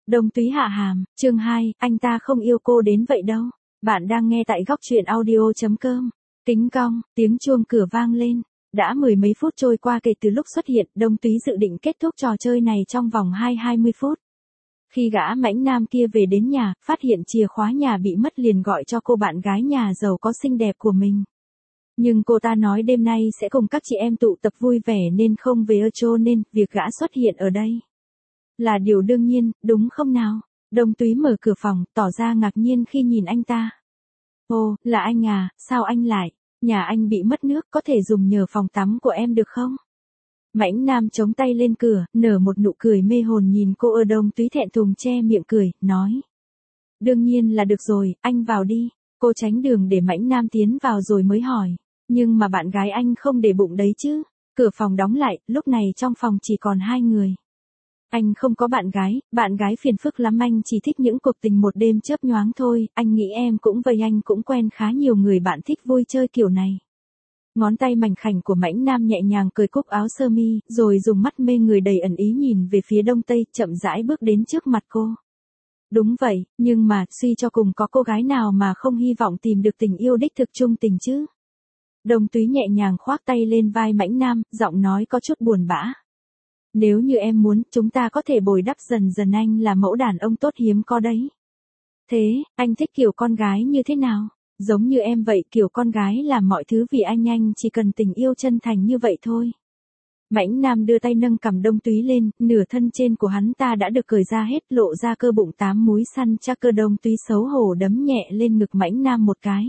Đông Túy hạ hàm, chương 2, anh ta không yêu cô đến vậy đâu. Bạn đang nghe tại góc truyện audio.com. Kính cong, tiếng chuông cửa vang lên. Đã mười mấy phút trôi qua kể từ lúc xuất hiện, Đông Túy dự định kết thúc trò chơi này trong vòng 20 phút. Khi gã mãnh nam kia về đến nhà, phát hiện chìa khóa nhà bị mất liền gọi cho cô bạn gái nhà giàu có xinh đẹp của mình. Nhưng cô ta nói đêm nay sẽ cùng các chị em tụ tập vui vẻ nên không về cho nên việc gã xuất hiện ở đây là điều đương nhiên, đúng không nào? Đông Túy mở cửa phòng, tỏ ra ngạc nhiên khi nhìn anh ta. Ồ, là anh à, sao anh lại? Nhà anh bị mất nước, có thể dùng nhờ phòng tắm của em được không? Mãnh nam chống tay lên cửa, nở một nụ cười mê hồn nhìn cô. Đông Túy thẹn thùng che miệng cười, nói. Đương nhiên là được rồi, anh vào đi. Cô tránh đường để mãnh nam tiến vào rồi mới hỏi. Nhưng mà bạn gái anh không để bụng đấy chứ. Cửa phòng đóng lại, lúc này trong phòng chỉ còn hai người. Anh không có bạn gái phiền phức lắm, anh chỉ thích những cuộc tình một đêm chớp nhoáng thôi, anh nghĩ em cũng vậy, anh cũng quen khá nhiều người bạn thích vui chơi kiểu này. Ngón tay mảnh khảnh của mãnh nam nhẹ nhàng cởi cúc áo sơ mi, rồi dùng mắt mê người đầy ẩn ý nhìn về phía đông tây, chậm rãi bước đến trước mặt cô. Đúng vậy, nhưng mà, suy cho cùng có cô gái nào mà không hy vọng tìm được tình yêu đích thực trung tình chứ? Đông Túy nhẹ nhàng khoác tay lên vai mãnh nam, giọng nói có chút buồn bã. Nếu như em muốn, chúng ta có thể bồi đắp dần dần, anh là mẫu đàn ông tốt hiếm có đấy. Thế, anh thích kiểu con gái như thế nào? Giống như em vậy, kiểu con gái làm mọi thứ vì anh chỉ cần tình yêu chân thành như vậy thôi. Mãnh nam đưa tay nâng cằm Đông Túy lên, nửa thân trên của hắn ta đã được cởi ra hết, lộ ra cơ bụng 8 múi săn chắc cơ. Đông Túy xấu hổ đấm nhẹ lên ngực mãnh nam một cái.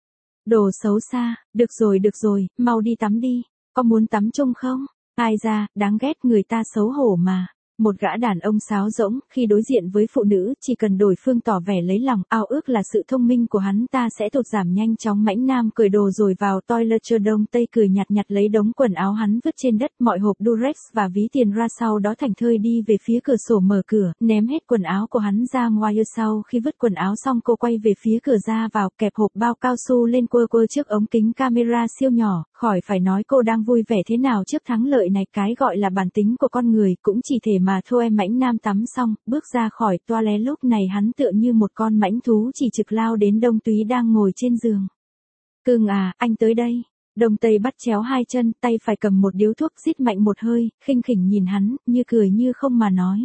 Đồ xấu xa, được rồi, mau đi tắm đi, có muốn tắm chung không? Ai ra, đáng ghét, người ta xấu hổ mà. Một gã đàn ông sáo rỗng, khi đối diện với phụ nữ, chỉ cần đối phương tỏ vẻ lấy lòng, ao ước là sự thông minh của hắn ta sẽ tụt giảm nhanh chóng. Mãnh nam cởi đồ rồi vào toilet. Đông Tây cười nhạt nhạt lấy đống quần áo hắn vứt trên đất, mọi hộp Durex và ví tiền ra, sau đó thảnh thơi đi về phía cửa sổ, mở cửa, ném hết quần áo của hắn ra ngoài. Sau khi vứt quần áo xong, cô quay về phía cửa ra vào, kẹp hộp bao cao su lên, quơ trước ống kính camera siêu nhỏ. Khỏi phải nói cô đang vui vẻ thế nào trước thắng lợi này, cái gọi là bản tính của con người cũng chỉ thể mà thôi. Mãnh nam tắm xong, bước ra khỏi toilet, lúc này hắn tựa như một con mãnh thú chỉ trực lao đến Đông Túy đang ngồi trên giường. Cưng à, anh tới đây. Đông Tây bắt chéo hai chân, tay phải cầm một điếu thuốc, rít mạnh một hơi, khinh khỉnh nhìn hắn, như cười như không mà nói.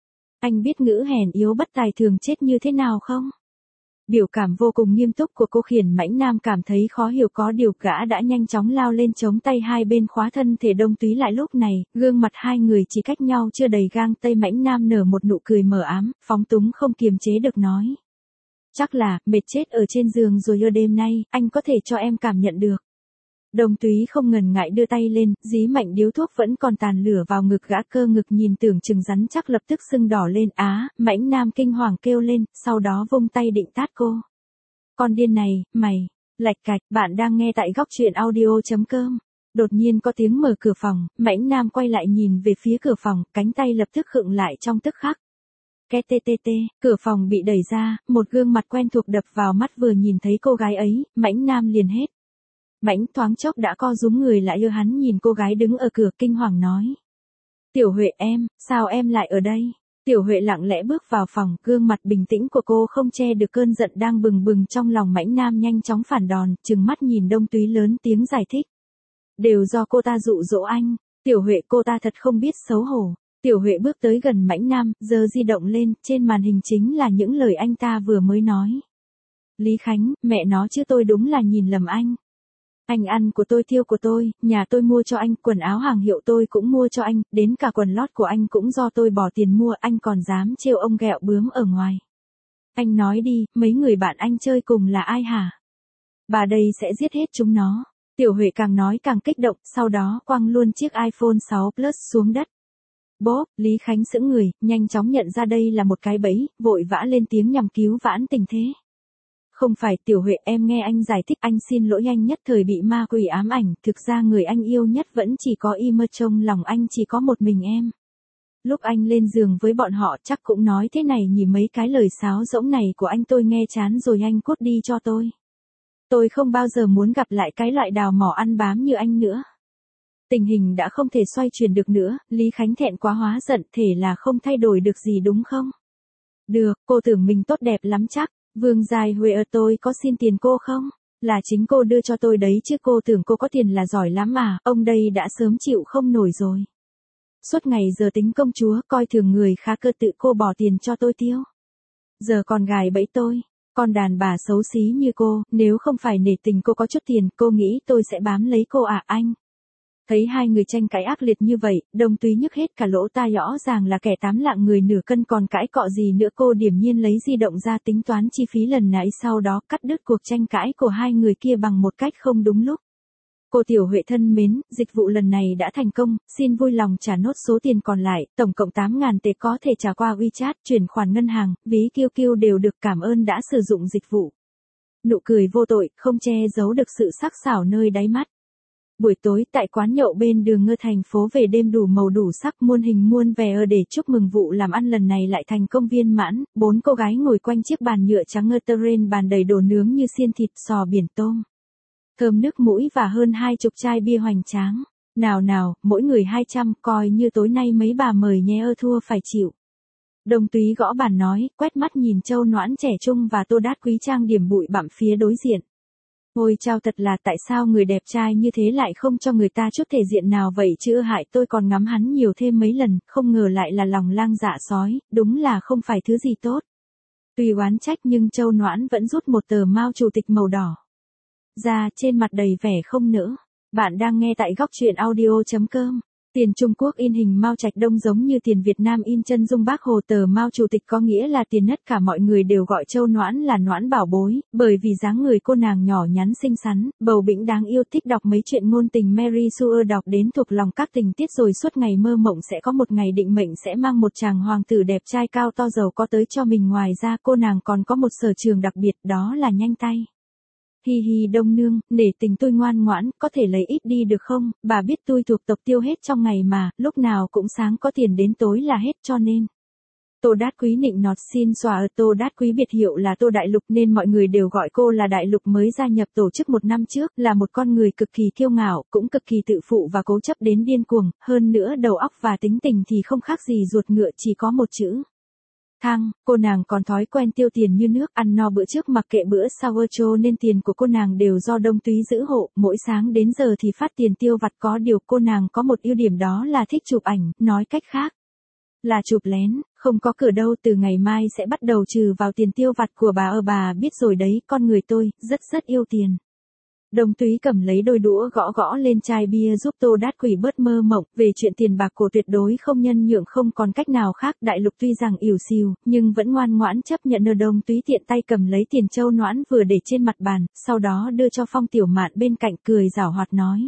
Anh biết ngữ hèn yếu bất tài thường chết như thế nào không? Biểu cảm vô cùng nghiêm túc của cô khiến mãnh nam cảm thấy khó hiểu, có điều gã đã nhanh chóng lao lên chống tay hai bên khóa thân thể Đông Túy lại. Lúc này, gương mặt hai người chỉ cách nhau chưa đầy gang tây. Mãnh nam nở một nụ cười mờ ám, phóng túng không kiềm chế được nói. Chắc là, mệt chết ở trên giường rồi, đêm nay, anh có thể cho em cảm nhận được. Đông Túy không ngần ngại đưa tay lên, dí mạnh điếu thuốc vẫn còn tàn lửa vào ngực gã. Cơ ngực nhìn tưởng chừng rắn chắc lập tức sưng đỏ lên. Á, mãnh nam kinh hoàng kêu lên, sau đó vung tay định tát cô. Con điên này, mày, lạch cạch. Bạn đang nghe tại góc truyện audio.com. Đột nhiên có tiếng mở cửa phòng, mãnh nam quay lại nhìn về phía cửa phòng, cánh tay lập tức khựng lại trong tức khắc. Két tê tê tê, cửa phòng bị đẩy ra, một gương mặt quen thuộc đập vào mắt. Vừa nhìn thấy cô gái ấy, mãnh nam liền hết. Mãnh thoáng chốc đã co rúm người lại. Hắn nhìn cô gái đứng ở cửa, kinh hoàng nói. Tiểu Huệ em, sao em lại ở đây? Tiểu Huệ lặng lẽ bước vào phòng, gương mặt bình tĩnh của cô không che được cơn giận đang bừng bừng trong lòng. Mãnh nam nhanh chóng phản đòn, trừng mắt nhìn Đông Túy lớn tiếng giải thích. Đều do cô ta dụ dỗ anh. Tiểu Huệ, cô ta thật không biết xấu hổ. Tiểu Huệ bước tới gần mãnh nam, giơ di động lên, trên màn hình chính là những lời anh ta vừa mới nói. Lý Khánh, mẹ nó chứ, tôi đúng là nhìn lầm anh. Anh ăn của tôi, tiêu của tôi, nhà tôi mua cho anh, quần áo hàng hiệu tôi cũng mua cho anh, đến cả quần lót của anh cũng do tôi bỏ tiền mua, anh còn dám trêu ông ghẹo bướm ở ngoài. Anh nói đi, mấy người bạn anh chơi cùng là ai hả? Bà đây sẽ giết hết chúng nó. Tiểu Huệ càng nói càng kích động, sau đó quăng luôn chiếc iPhone 6 Plus xuống đất. Bốp, Lý Khánh sững người, nhanh chóng nhận ra đây là một cái bẫy, vội vã lên tiếng nhằm cứu vãn tình thế. Không phải Tiểu Huệ, em nghe anh giải thích, anh xin lỗi, anh nhất thời bị ma quỷ ám ảnh, thực ra người anh yêu nhất vẫn chỉ có Im, trong lòng anh chỉ có một mình em. Lúc anh lên giường với bọn họ chắc cũng nói thế này nhỉ, mấy cái lời sáo rỗng này của anh tôi nghe chán rồi, anh cút đi cho tôi. Tôi không bao giờ muốn gặp lại cái loại đào mỏ ăn bám như anh nữa. Tình hình đã không thể xoay chuyển được nữa, Lý Khánh thẹn quá hóa giận, thể là không thay đổi được gì đúng không? Được, cô tưởng mình tốt đẹp lắm chắc. Vương Giai Huệ tôi có xin tiền cô không? Là chính cô đưa cho tôi đấy chứ cô tưởng cô có tiền là giỏi lắm à, ông đây đã sớm chịu không nổi rồi. Suốt ngày giờ tính công chúa, coi thường người khá cơ tự cô bỏ tiền cho tôi tiêu. Giờ còn gài bẫy tôi, con đàn bà xấu xí như cô, nếu không phải nể tình cô có chút tiền, cô nghĩ tôi sẽ bám lấy cô à anh? Thấy hai người tranh cãi ác liệt như vậy, Đông Túy nhức hết cả lỗ tai, rõ ràng là kẻ tám lạng người nửa cân còn cãi cọ gì nữa. Cô điềm nhiên lấy di động ra tính toán chi phí lần nãy, sau đó cắt đứt cuộc tranh cãi của hai người kia bằng một cách không đúng lúc. Cô Tiểu Huệ thân mến, dịch vụ lần này đã thành công, xin vui lòng trả nốt số tiền còn lại, tổng cộng 8.000 tệ, có thể trả qua WeChat, chuyển khoản ngân hàng, ví QQ đều được, cảm ơn đã sử dụng dịch vụ. Nụ cười vô tội, không che giấu được sự sắc sảo nơi đáy mắt. Buổi tối tại quán nhậu bên đường Ngơ, thành phố về đêm đủ màu đủ sắc, muôn hình muôn vẻ để chúc mừng vụ làm ăn lần này lại thành công viên mãn. 4 cô gái ngồi quanh chiếc bàn nhựa trắng ngơ terrain, bàn đầy đồ nướng như xiên thịt, sò biển, tôm thơm nước mũi và hơn 20 chai bia hoành tráng. Nào nào, mỗi người 200, coi như tối nay mấy bà mời nhé, thua phải chịu. Đông Túy gõ bàn nói, quét mắt nhìn Châu Noãn trẻ trung và Tô Đát Quý trang điểm bụi bặm phía đối diện. Ôi chao, thật là tại sao người đẹp trai như thế lại không cho người ta chút thể diện nào vậy chứ, hại tôi còn ngắm hắn nhiều thêm mấy lần, không ngờ lại là lòng lang dạ sói, đúng là không phải thứ gì tốt. Tuy oán trách nhưng Châu Noãn vẫn rút một tờ mao chủ tịch màu đỏ ra, trên mặt đầy vẻ không nỡ. Bạn đang nghe tại góc truyện audio.com. Tiền Trung Quốc in hình Mao Trạch Đông giống như tiền Việt Nam in chân dung Bác Hồ. Tờ Mao Chủ tịch có nghĩa là tiền nhất, cả mọi người đều gọi Châu Noãn là Noãn bảo bối, bởi vì dáng người cô nàng nhỏ nhắn xinh xắn, bầu bĩnh đáng yêu, thích đọc mấy chuyện ngôn tình Mary Sue, đọc đến thuộc lòng các tình tiết rồi suốt ngày mơ mộng sẽ có một ngày định mệnh sẽ mang một chàng hoàng tử đẹp trai cao to giàu có tới cho mình. Ngoài ra cô nàng còn có một sở trường đặc biệt, đó là nhanh tay. Hi hi Đông nương, nể tình tôi ngoan ngoãn, có thể lấy ít đi được không, bà biết tôi thuộc tộc Tiêu hết trong ngày mà, lúc nào cũng sáng có tiền đến tối là hết cho nên. Tô Đát Quý nịnh nọt xin xòa. Tô Đát Quý biệt hiệu là Tô Đại Lục nên mọi người đều gọi cô là Đại Lục, mới gia nhập tổ chức 1 năm trước, là một con người cực kỳ kiêu ngạo, cũng cực kỳ tự phụ và cố chấp đến điên cuồng, hơn nữa đầu óc và tính tình thì không khác gì ruột ngựa, chỉ có một chữ thang. Cô nàng còn thói quen tiêu tiền như nước, ăn no bữa trước mặc kệ bữa sau, cho nên tiền của cô nàng đều do Đông Túy giữ hộ, mỗi sáng đến giờ thì phát tiền tiêu vặt. Có điều cô nàng có một ưu điểm, đó là thích chụp ảnh, nói cách khác là chụp lén, không có cửa đâu. Từ ngày mai sẽ bắt đầu trừ vào tiền tiêu vặt của bà, bà biết rồi đấy, con người tôi rất yêu tiền. Đông Túy cầm lấy đôi đũa gõ gõ lên chai bia giúp Tô Đát Quý bớt mơ mộng, về chuyện tiền bạc của tuyệt đối không nhân nhượng, không còn cách nào khác. Đại Lục tuy rằng ỉu xìu, nhưng vẫn ngoan ngoãn chấp nhận. Đông Túy tiện tay cầm lấy tiền Châu Noãn vừa để trên mặt bàn, sau đó đưa cho Phong Tiểu Mạn bên cạnh, cười giảo hoạt nói.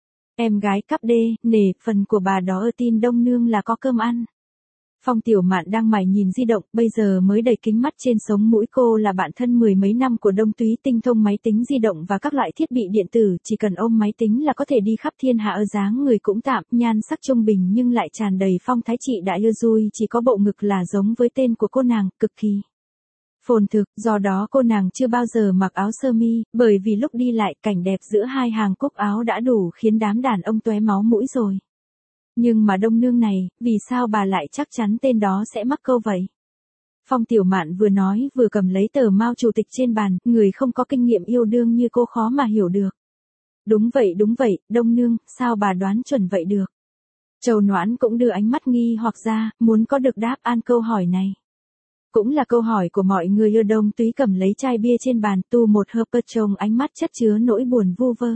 Em gái cắp đê, nể phần của bà đó, tin Đông nương là có cơm ăn. Phong Tiểu Mạn đang mải nhìn di động, bây giờ mới đầy kính mắt trên sống mũi. Cô là bạn thân 10 mấy năm của Đông Túy, tinh thông máy tính di động và các loại thiết bị điện tử, chỉ cần ôm máy tính là có thể đi khắp thiên hạ. Dáng người cũng tạm, nhan sắc trung bình nhưng lại tràn đầy phong thái chị đại dui, chỉ có bộ ngực là giống với tên của cô nàng, cực kỳ phồn thực, do đó cô nàng chưa bao giờ mặc áo sơ mi, bởi vì lúc đi lại, cảnh đẹp giữa hai hàng cúc áo đã đủ khiến đám đàn ông tóe máu mũi rồi. Nhưng mà Đông nương này, vì sao bà lại chắc chắn tên đó sẽ mắc câu vậy? Phong Tiểu Mạn vừa nói vừa cầm lấy tờ Mao Chủ tịch trên bàn, người không có kinh nghiệm yêu đương như cô khó mà hiểu được. Đúng vậy, Đông nương, sao bà đoán chuẩn vậy được? Châu Noãn cũng đưa ánh mắt nghi hoặc ra, muốn có được đáp án câu hỏi này. Cũng là câu hỏi của mọi người. Đông Túy cầm lấy chai bia trên bàn, tu một hớp, trông ánh mắt chất chứa nỗi buồn vu vơ.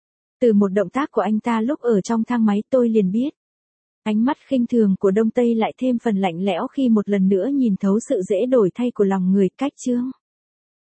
Từ một động tác của anh ta lúc ở trong thang máy tôi liền biết. Ánh mắt khinh thường của Đông Tây lại thêm phần lạnh lẽo khi một lần nữa nhìn thấu sự dễ đổi thay của lòng người. Cách chương